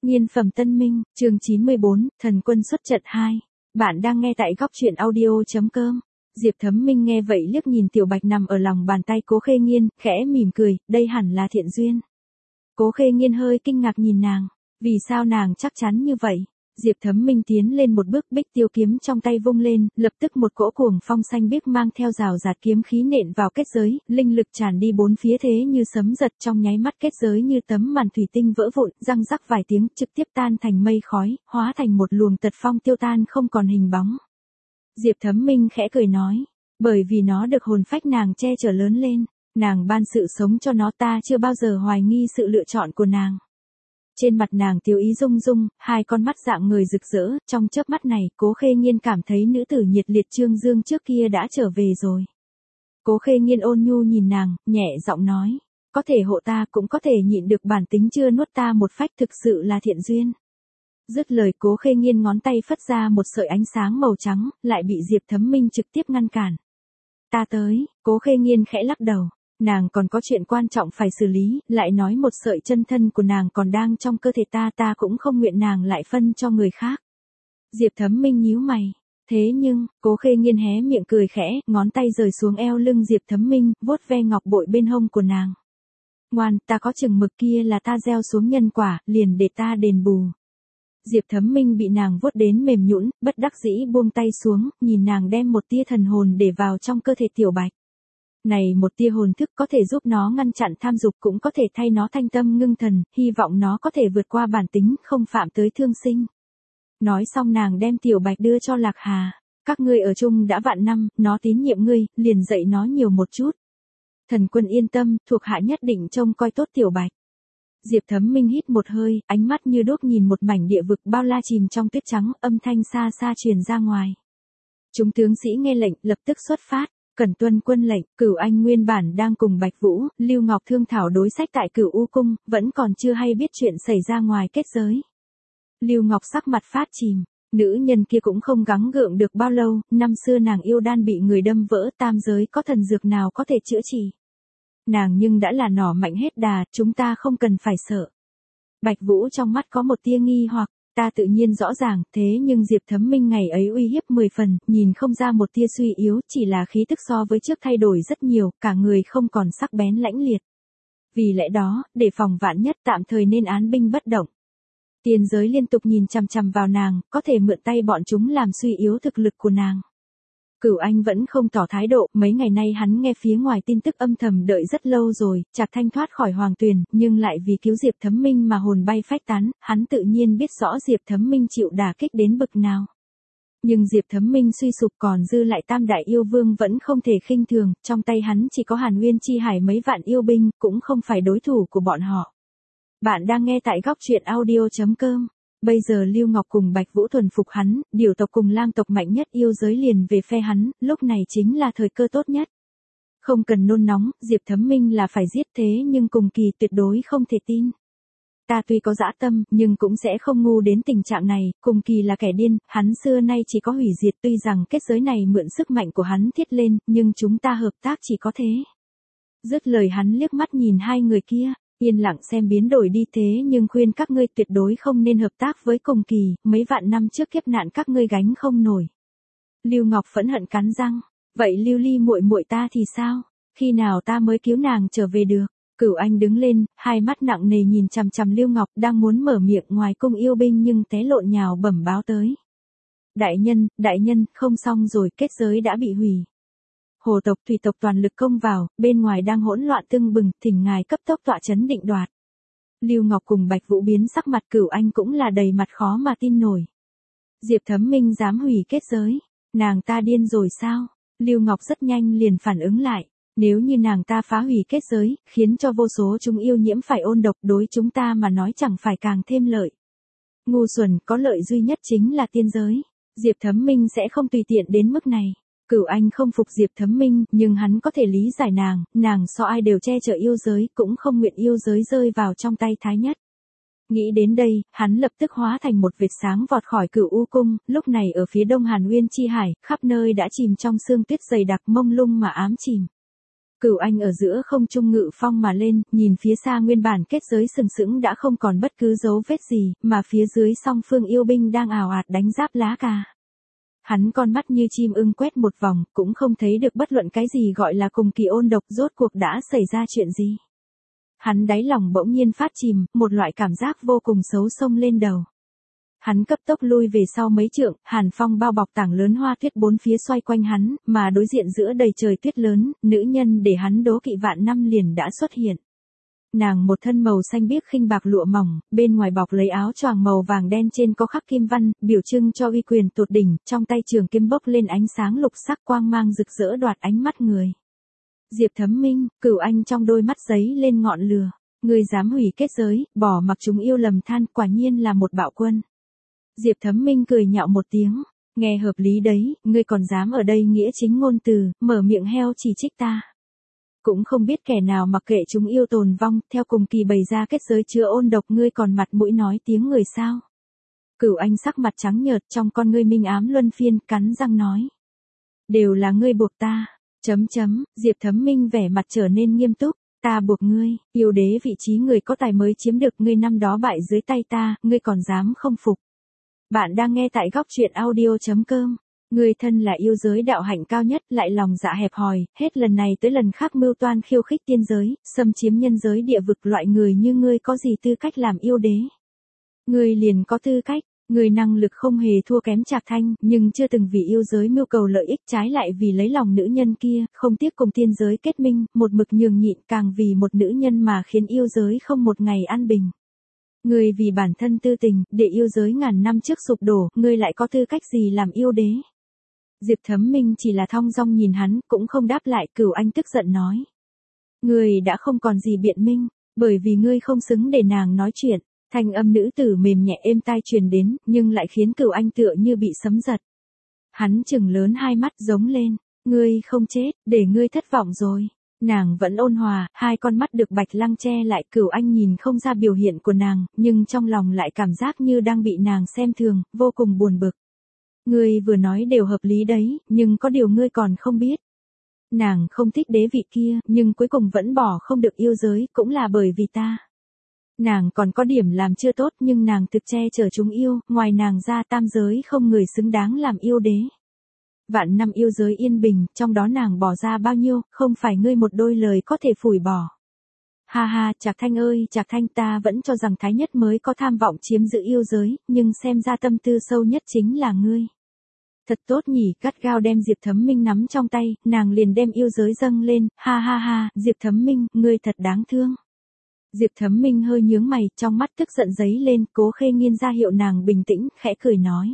Nghiên phẩm Tân Minh, chương 94, Thần quân xuất trận 2. Bạn đang nghe tại góc truyện audio.com. Diệp Thấm Minh nghe vậy liếc nhìn Tiểu Bạch nằm ở lòng bàn tay Cố Khê Nghiên, khẽ mỉm cười, đây hẳn là thiện duyên. Cố Khê Nghiên hơi kinh ngạc nhìn nàng, vì sao nàng chắc chắn như vậy? Diệp Thấm Minh tiến lên một bước, bích tiêu kiếm trong tay vung lên, lập tức một cỗ cuồng phong xanh biếc mang theo rào rạt kiếm khí nện vào kết giới, linh lực tràn đi bốn phía thế như sấm giật, trong nháy mắt kết giới như tấm màn thủy tinh vỡ vụn, răng rắc vài tiếng, trực tiếp tan thành mây khói, hóa thành một luồng tật phong tiêu tan không còn hình bóng. Diệp Thấm Minh khẽ cười nói, bởi vì nó được hồn phách nàng che chở lớn lên, nàng ban sự sống cho nó, ta chưa bao giờ hoài nghi sự lựa chọn của nàng. Trên mặt nàng tiêu ý rung rung, hai con mắt dạng người rực rỡ, trong chớp mắt này, Cố Khê Nghiên cảm thấy nữ tử nhiệt liệt Trương Dương trước kia đã trở về rồi. Cố Khê Nghiên ôn nhu nhìn nàng, nhẹ giọng nói, có thể hộ ta cũng có thể nhịn được bản tính chưa nuốt ta một phách, thực sự là thiện duyên. Dứt lời Cố Khê Nghiên ngón tay phất ra một sợi ánh sáng màu trắng, lại bị Diệp Thấm Minh trực tiếp ngăn cản. Ta tới, Cố Khê Nghiên khẽ lắc đầu. Nàng còn có chuyện quan trọng phải xử lý, lại nói một sợi chân thân của nàng còn đang trong cơ thể ta cũng không nguyện nàng lại phân cho người khác. Diệp Thấm Minh nhíu mày. Thế nhưng, Cố Khê Nghiên hé miệng cười khẽ, ngón tay rời xuống eo lưng Diệp Thấm Minh, vuốt ve ngọc bội bên hông của nàng. Ngoan, ta có chừng mực kia là ta gieo xuống nhân quả, liền để ta đền bù. Diệp Thấm Minh bị nàng vuốt đến mềm nhũn, bất đắc dĩ buông tay xuống, nhìn nàng đem một tia thần hồn để vào trong cơ thể Tiểu Bạch. Này một tia hồn thức có thể giúp nó ngăn chặn tham dục, cũng có thể thay nó thanh tâm ngưng thần, hy vọng nó có thể vượt qua bản tính, không phạm tới thương sinh. Nói xong nàng đem Tiểu Bạch đưa cho Lạc Hà. Các ngươi ở chung đã vạn năm, nó tín nhiệm ngươi, liền dạy nó nhiều một chút. Thần quân yên tâm, thuộc hạ nhất định trông coi tốt Tiểu Bạch. Diệp Thấm Minh hít một hơi, ánh mắt như đuốc nhìn một mảnh địa vực bao la chìm trong tuyết trắng, âm thanh xa xa truyền ra ngoài. Chúng tướng sĩ nghe lệnh, lập tức xuất phát. Cần tuân quân lệnh. Cửu Anh nguyên bản đang cùng Bạch Vũ, Lưu Ngọc thương thảo đối sách tại Cửu U cung, vẫn còn chưa hay biết chuyện xảy ra ngoài kết giới. Lưu Ngọc sắc mặt phát chìm, nữ nhân kia cũng không gắng gượng được bao lâu, năm xưa nàng yêu đan bị người đâm vỡ, tam giới có thần dược nào có thể chữa trị. Nàng nhưng đã là nỏ mạnh hết đà, chúng ta không cần phải sợ. Bạch Vũ trong mắt có một tia nghi hoặc. Ta tự nhiên rõ ràng, thế nhưng Diệp Thấm Minh ngày ấy uy hiếp 10 phần, nhìn không ra một tia suy yếu, chỉ là khí tức so với trước thay đổi rất nhiều, cả người không còn sắc bén lãnh liệt. Vì lẽ đó, để phòng vạn nhất tạm thời nên án binh bất động. Tiên giới liên tục nhìn chằm chằm vào nàng, có thể mượn tay bọn chúng làm suy yếu thực lực của nàng. Cửu Anh vẫn không tỏ thái độ, mấy ngày nay hắn nghe phía ngoài tin tức âm thầm đợi rất lâu rồi, Trạc Thanh thoát khỏi hoàng tuyền, nhưng lại vì cứu Diệp Thấm Minh mà hồn bay phách tán, hắn tự nhiên biết rõ Diệp Thấm Minh chịu đả kích đến bực nào. Nhưng Diệp Thấm Minh suy sụp còn dư lại tam đại yêu vương vẫn không thể khinh thường, trong tay hắn chỉ có Hàn Nguyên Chi Hải mấy vạn yêu binh, cũng không phải đối thủ của bọn họ. Bạn đang nghe tại góc truyện audio.com. Bây giờ Lưu Ngọc cùng Bạch Vũ thuần phục hắn, điều tộc cùng lang tộc mạnh nhất yêu giới liền về phe hắn, lúc này chính là thời cơ tốt nhất. Không cần nôn nóng, Diệp Thấm Minh là phải giết, thế nhưng Cùng Kỳ tuyệt đối không thể tin. Ta tuy có dã tâm, nhưng cũng sẽ không ngu đến tình trạng này, Cùng Kỳ là kẻ điên, hắn xưa nay chỉ có hủy diệt, tuy rằng kết giới này mượn sức mạnh của hắn thiết lên, nhưng chúng ta hợp tác chỉ có thế. Dứt lời hắn liếc mắt nhìn hai người kia. Yên lặng xem biến đổi đi, thế nhưng khuyên các ngươi tuyệt đối không nên hợp tác với Cùng Kỳ, mấy vạn năm trước kiếp nạn các ngươi gánh không nổi. Lưu Ngọc phẫn hận cắn răng, vậy Lưu Ly muội muội ta thì sao? Khi nào ta mới cứu nàng trở về được? Cửu Anh đứng lên, hai mắt nặng nề nhìn chằm chằm Lưu Ngọc, đang muốn mở miệng ngoài cung yêu binh nhưng té lộn nhào bẩm báo tới. Đại nhân, không xong rồi, kết giới đã bị hủy. Hồ tộc thủy tộc toàn lực công vào, bên ngoài đang hỗn loạn tưng bừng, thỉnh ngài cấp tốc tọa chấn định đoạt. Lưu Ngọc cùng Bạch Vũ biến sắc mặt, Cửu Anh cũng là đầy mặt khó mà tin nổi. Diệp Thấm Minh dám hủy kết giới, nàng ta điên rồi sao? Lưu Ngọc rất nhanh liền phản ứng lại, nếu như nàng ta phá hủy kết giới, khiến cho vô số chúng yêu nhiễm phải ôn độc, đối chúng ta mà nói chẳng phải càng thêm lợi. Ngu xuẩn, có lợi duy nhất chính là tiên giới. Diệp Thấm Minh sẽ không tùy tiện đến mức này. Cửu Anh không phục Diệp Thấm Minh, nhưng hắn có thể lý giải nàng so ai đều che chở yêu giới, cũng không nguyện yêu giới rơi vào trong tay Thái Nhất. Nghĩ đến đây, hắn lập tức hóa thành một vệt sáng vọt khỏi Cửu U cung, lúc này ở phía đông Hàn Nguyên Chi Hải, khắp nơi đã chìm trong sương tuyết dày đặc mông lung mà ám chìm. Cửu Anh ở giữa không trung ngự phong mà lên, nhìn phía xa nguyên bản kết giới sừng sững đã không còn bất cứ dấu vết gì, mà phía dưới song phương yêu binh đang ào ạt đánh giáp lá cà. Hắn con mắt như chim ưng quét một vòng, cũng không thấy được bất luận cái gì gọi là cùng kỳ ôn độc, rốt cuộc đã xảy ra chuyện gì. Hắn đáy lòng bỗng nhiên phát chìm, một loại cảm giác vô cùng xấu xông lên đầu. Hắn cấp tốc lui về sau mấy trượng, hàn phong bao bọc tảng lớn hoa tuyết bốn phía xoay quanh hắn, mà đối diện giữa đầy trời tuyết lớn, nữ nhân để hắn đố kỵ vạn năm liền đã xuất hiện. Nàng một thân màu xanh biếc khinh bạc lụa mỏng, bên ngoài bọc lấy áo choàng màu vàng đen trên có khắc kim văn, biểu trưng cho uy quyền tột đỉnh, trong tay trường kiếm bốc lên ánh sáng lục sắc quang mang rực rỡ đoạt ánh mắt người. Diệp Thấm Minh, Cửu Anh trong đôi mắt giấy lên ngọn lửa, người dám hủy kết giới, bỏ mặc chúng yêu lầm than, quả nhiên là một bạo quân. Diệp Thấm Minh cười nhạo một tiếng, nghe hợp lý đấy, ngươi còn dám ở đây nghĩa chính ngôn từ, mở miệng heo chỉ trích ta. Cũng không biết kẻ nào mặc kệ chúng yêu tồn vong, theo cùng kỳ bày ra kết giới chứa ôn độc, ngươi còn mặt mũi nói tiếng người sao. Cửu Anh sắc mặt trắng nhợt, trong con ngươi minh ám luân phiên, cắn răng nói. Đều là ngươi buộc ta, Diệp Thấm Minh vẻ mặt trở nên nghiêm túc, ta buộc ngươi, yêu đế vị trí người có tài mới chiếm được, ngươi năm đó bại dưới tay ta, ngươi còn dám không phục. Bạn đang nghe tại góc truyện audio.com. Người thân là yêu giới đạo hạnh cao nhất, lại lòng dạ hẹp hòi, hết lần này tới lần khác mưu toan khiêu khích tiên giới, xâm chiếm nhân giới địa vực, loại người như ngươi có gì tư cách làm yêu đế? Ngươi liền có tư cách, người năng lực không hề thua kém Trạc Thanh, nhưng chưa từng vì yêu giới mưu cầu lợi ích, trái lại vì lấy lòng nữ nhân kia, không tiếc cùng tiên giới kết minh, một mực nhường nhịn, càng vì một nữ nhân mà khiến yêu giới không một ngày an bình. Ngươi vì bản thân tư tình, để yêu giới ngàn năm trước sụp đổ, ngươi lại có tư cách gì làm yêu đế? Diệp Thấm Minh chỉ là thong dong nhìn hắn, cũng không đáp lại. Cửu Anh tức giận nói. Ngươi đã không còn gì biện minh, bởi vì ngươi không xứng để nàng nói chuyện. Thanh âm nữ tử mềm nhẹ êm tai truyền đến, nhưng lại khiến Cửu Anh tựa như bị sấm giật. Hắn trừng lớn hai mắt giống lên. Ngươi không chết, để ngươi thất vọng rồi. Nàng vẫn ôn hòa, hai con mắt được bạch lăng che lại. Cửu Anh nhìn không ra biểu hiện của nàng, nhưng trong lòng lại cảm giác như đang bị nàng xem thường, vô cùng buồn bực. Ngươi vừa nói đều hợp lý đấy, nhưng có điều ngươi còn không biết. Nàng không thích đế vị kia, nhưng cuối cùng vẫn bỏ không được yêu giới, cũng là bởi vì ta. Nàng còn có điểm làm chưa tốt, nhưng nàng thực che chở chúng yêu, ngoài nàng ra tam giới không người xứng đáng làm yêu đế. Vạn năm yêu giới yên bình, trong đó nàng bỏ ra bao nhiêu, không phải ngươi một đôi lời có thể phủi bỏ. Ha ha, Trạc Thanh ơi, Trạc Thanh, ta vẫn cho rằng Thái Nhất mới có tham vọng chiếm giữ yêu giới, nhưng xem ra tâm tư sâu nhất chính là ngươi. Thật tốt nhỉ, gắt gao đem Diệp Thấm Minh nắm trong tay, nàng liền đem yêu giới dâng lên, ha ha ha, Diệp Thấm Minh, ngươi thật đáng thương. Diệp Thấm Minh hơi nhướng mày, trong mắt tức giận giấy lên, Cố Khê Nghiên ra hiệu nàng bình tĩnh, khẽ cười nói.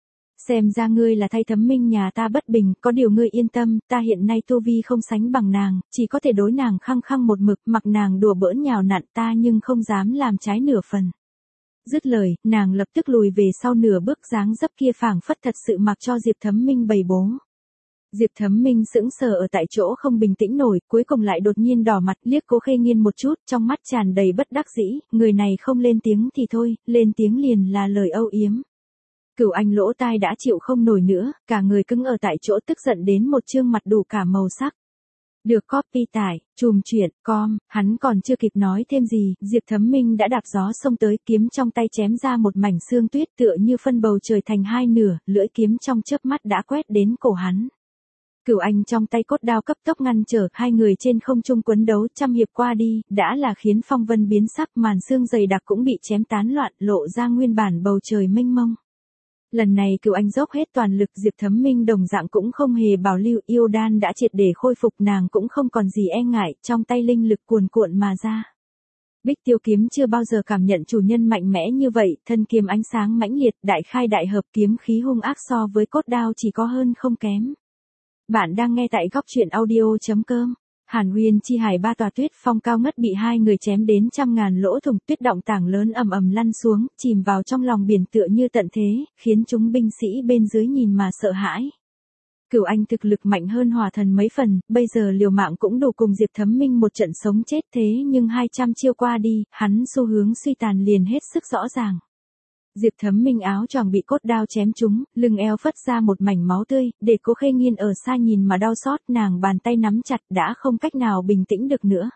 Xem ra ngươi là thay Thấm Minh nhà ta bất bình, có điều ngươi yên tâm, ta hiện nay tu vi không sánh bằng nàng, chỉ có thể đối nàng khăng khăng một mực, mặc nàng đùa bỡn nhào nặn ta nhưng không dám làm trái nửa phần. Dứt lời, nàng lập tức lùi về sau nửa bước, dáng dấp kia phảng phất thật sự mặc cho Diệp Thấm Minh bày bố. Diệp Thấm Minh sững sờ ở tại chỗ không bình tĩnh nổi, cuối cùng lại đột nhiên đỏ mặt, liếc Cố Khê Nghiên một chút, trong mắt tràn đầy bất đắc dĩ, người này không lên tiếng thì thôi, lên tiếng liền là lời âu yếm. Cửu Anh lỗ tai đã chịu không nổi nữa, cả người cứng ở tại chỗ, tức giận đến một trương mặt đủ cả màu sắc. Được copy tải, chùm chuyện, com, hắn còn chưa kịp nói thêm gì, Diệp Thấm Minh đã đạp gió xông tới, kiếm trong tay chém ra một mảnh sương tuyết, tựa như phân bầu trời thành hai nửa, lưỡi kiếm trong chớp mắt đã quét đến cổ hắn. Cửu Anh trong tay cốt đao cấp tốc ngăn trở, hai người trên không trung quấn đấu, trăm hiệp qua đi, đã là khiến phong vân biến sắc, màn sương dày đặc cũng bị chém tán loạn, lộ ra nguyên bản bầu trời mênh mông. Lần này Cửu Anh dốc hết toàn lực, Diệp Thấm Minh đồng dạng cũng không hề bảo lưu, yêu đan đã triệt để khôi phục, nàng cũng không còn gì e ngại, trong tay linh lực cuồn cuộn mà ra. Bích Tiêu kiếm chưa bao giờ cảm nhận chủ nhân mạnh mẽ như vậy, thân kiếm ánh sáng mãnh liệt, đại khai đại hợp, kiếm khí hung ác so với cốt đao chỉ có hơn không kém. Bạn đang nghe tại góc truyện audio.com. Hàn Huyền chi hải ba tòa tuyết phong cao ngất bị hai người chém đến trăm ngàn lỗ thủng, tuyết động tảng lớn ầm ầm lăn xuống, chìm vào trong lòng biển tựa như tận thế, khiến chúng binh sĩ bên dưới nhìn mà sợ hãi. Cửu Anh thực lực mạnh hơn Hỏa Thần mấy phần, bây giờ liều mạng cũng đủ cùng Diệp Thấm Minh một trận sống chết, thế nhưng 200 chiêu qua đi, hắn xu hướng suy tàn liền hết sức rõ ràng. Diệp Thấm Minh áo choàng bị cốt đao chém trúng, lưng eo phất ra một mảnh máu tươi, để Cố Khê Nghiên ở xa nhìn mà đau xót, nàng bàn tay nắm chặt đã không cách nào bình tĩnh được nữa.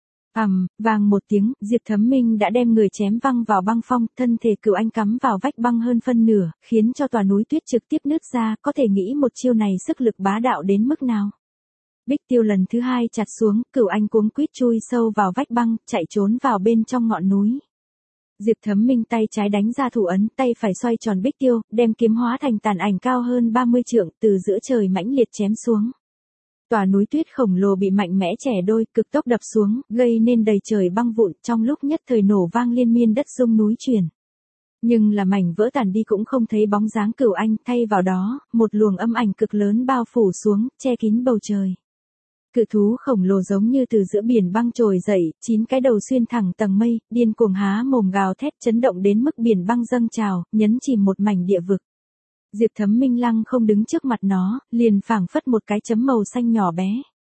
Vang một tiếng, Diệp Thấm Minh đã đem người chém văng vào băng phong, thân thể Cửu Anh cắm vào vách băng hơn phân nửa, khiến cho tòa núi tuyết trực tiếp nứt ra, có thể nghĩ một chiêu này sức lực bá đạo đến mức nào. Bích tiêu lần thứ hai chặt xuống, Cửu Anh cuống quýt chui sâu vào vách băng, chạy trốn vào bên trong ngọn núi. Diệp Thấm Minh tay trái đánh ra thủ ấn, tay phải xoay tròn bích tiêu, đem kiếm hóa thành tàn ảnh cao hơn 30 trượng, từ giữa trời mãnh liệt chém xuống. Tòa núi tuyết khổng lồ bị mạnh mẽ chẻ đôi, cực tốc đập xuống, gây nên đầy trời băng vụn, trong lúc nhất thời nổ vang liên miên đất rung núi chuyển. Nhưng là mảnh vỡ tàn đi cũng không thấy bóng dáng Cửu Anh, thay vào đó, một luồng âm ảnh cực lớn bao phủ xuống, che kín bầu trời. Cự thú khổng lồ giống như từ giữa biển băng trồi dậy, 9 cái đầu xuyên thẳng tầng mây, điên cuồng há mồm gào thét chấn động đến mức biển băng dâng trào, nhấn chìm một mảnh địa vực. Diệp Thấm Minh lăng không đứng trước mặt nó, liền phảng phất một cái chấm màu xanh nhỏ bé.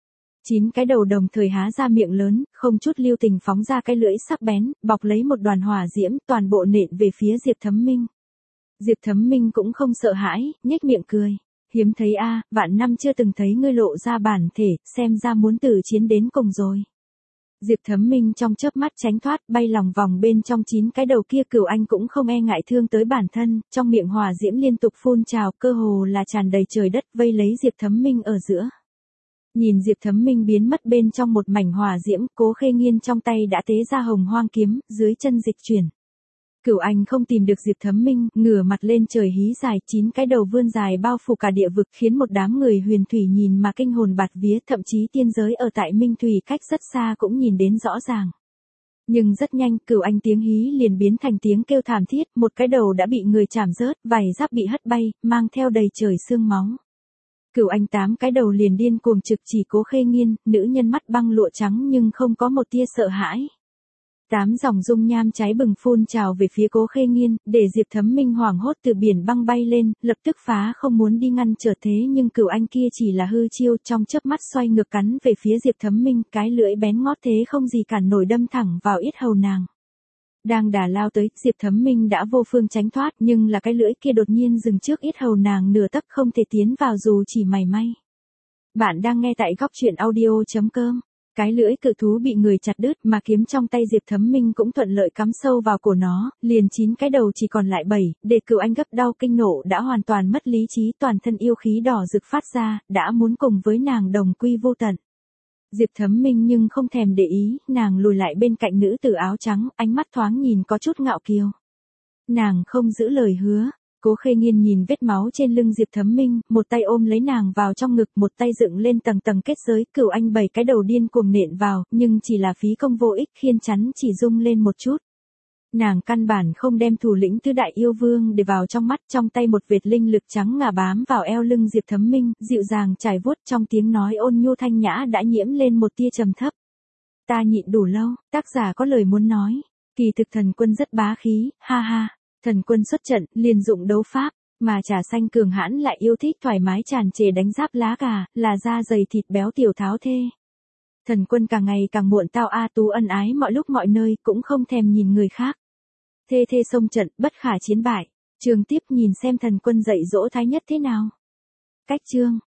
9 cái đầu đồng thời há ra miệng lớn, không chút lưu tình phóng ra cái lưỡi sắc bén, bọc lấy một đoàn hỏa diễm, toàn bộ nện về phía Diệp Thấm Minh. Diệp Thấm Minh cũng không sợ hãi, nhếch miệng cười. Hiếm thấy a, vạn năm chưa từng thấy ngươi lộ ra bản thể, xem ra muốn tử chiến đến cùng rồi. Diệp Thấm Minh trong chớp mắt tránh thoát, bay lòng vòng bên trong 9 cái đầu kia. Cửu Anh cũng không e ngại thương tới bản thân, trong miệng hỏa diễm liên tục phun trào, cơ hồ là tràn đầy trời đất, vây lấy Diệp Thấm Minh ở giữa. Nhìn Diệp Thấm Minh biến mất bên trong một mảnh hỏa diễm, Cố Khê Nghiên trong tay đã tế ra hồng hoang kiếm, dưới chân dịch chuyển. Cửu Anh không tìm được Diệp Thấm Minh, ngửa mặt lên trời hí dài, 9 cái đầu vươn dài bao phủ cả địa vực, khiến một đám người huyền thủy nhìn mà kinh hồn bạt vía, thậm chí tiên giới ở tại Minh Thủy cách rất xa cũng nhìn đến rõ ràng. Nhưng rất nhanh, Cửu Anh tiếng hí liền biến thành tiếng kêu thảm thiết, một cái đầu đã bị người chảm rớt, vảy giáp bị hất bay, mang theo đầy trời xương máu. Cửu Anh 8 cái đầu liền điên cuồng trực chỉ Cố Khê Nghiên, nữ nhân mắt băng lụa trắng nhưng không có một tia sợ hãi. 8 dòng dung nham cháy bừng phun trào về phía Cố Khê Nghiên, để Diệp Thấm Minh hoảng hốt từ biển băng bay lên, lập tức phá không muốn đi ngăn trở, thế nhưng Cửu Anh kia chỉ là hư chiêu, trong chớp mắt xoay ngược cắn về phía Diệp Thấm Minh, cái lưỡi bén ngót thế không gì cản nổi đâm thẳng vào yết hầu nàng. Đang đà lao tới, Diệp Thấm Minh đã vô phương tránh thoát, nhưng là cái lưỡi kia đột nhiên dừng trước yết hầu nàng nửa tấc, không thể tiến vào dù chỉ mảy may. Bạn đang nghe tại góc truyện audio.com. Cái lưỡi cự thú bị người chặt đứt, mà kiếm trong tay Diệp Thấm Minh cũng thuận lợi cắm sâu vào cổ nó, liền 9 cái đầu chỉ còn lại 7, để Cửu Anh gấp đau kinh nộ đã hoàn toàn mất lý trí, toàn thân yêu khí đỏ rực phát ra, đã muốn cùng với nàng đồng quy vô tận. Diệp Thấm Minh nhưng không thèm để ý, nàng lùi lại bên cạnh nữ tử áo trắng, ánh mắt thoáng nhìn có chút ngạo kiều. Nàng không giữ lời hứa. Cố Khê Nghiên nhìn vết máu trên lưng Diệp Thấm Minh, một tay ôm lấy nàng vào trong ngực, một tay dựng lên tầng tầng kết giới. Cửu Anh 7 cái đầu điên cuồng nện vào, nhưng chỉ là phí công vô ích, khiên chắn chỉ rung lên một chút. Nàng căn bản không đem thủ lĩnh tứ đại yêu vương để vào trong mắt, trong tay một vệt linh lực trắng ngà bám vào eo lưng Diệp Thấm Minh, dịu dàng trải vuốt, trong tiếng nói ôn nhu thanh nhã đã nhiễm lên một tia trầm thấp. Ta nhịn đủ lâu, tác giả có lời muốn nói. Kỳ thực thần quân rất bá khí, ha ha. Thần quân xuất trận, liền dụng đấu pháp, mà Trà Xanh cường hãn lại yêu thích thoải mái tràn trề đánh giáp lá gà, là da dày thịt béo tiểu tháo thê. Thần quân càng ngày càng muộn tao a tú ân ái mọi lúc mọi nơi, cũng không thèm nhìn người khác. Thê thê xông trận, bất khả chiến bại. Trường tiếp nhìn xem thần quân dạy dỗ Thái Nhất thế nào. Cách chương.